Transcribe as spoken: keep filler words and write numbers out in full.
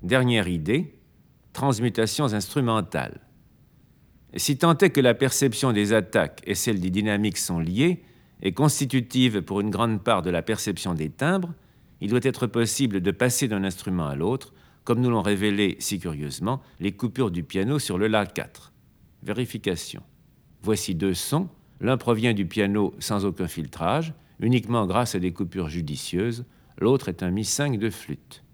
Dernière idée, transmutations instrumentales. Si tant est que la perception des attaques et celle des dynamiques sont liées et constitutives pour une grande part de la perception des timbres, il doit être possible de passer d'un instrument à l'autre, comme nous l'ont révélé si curieusement les coupures du piano sur le La quatre. Vérification. Voici deux sons. L'un provient du piano sans aucun filtrage, uniquement grâce à des coupures judicieuses. L'autre est un Mi cinq de flûte.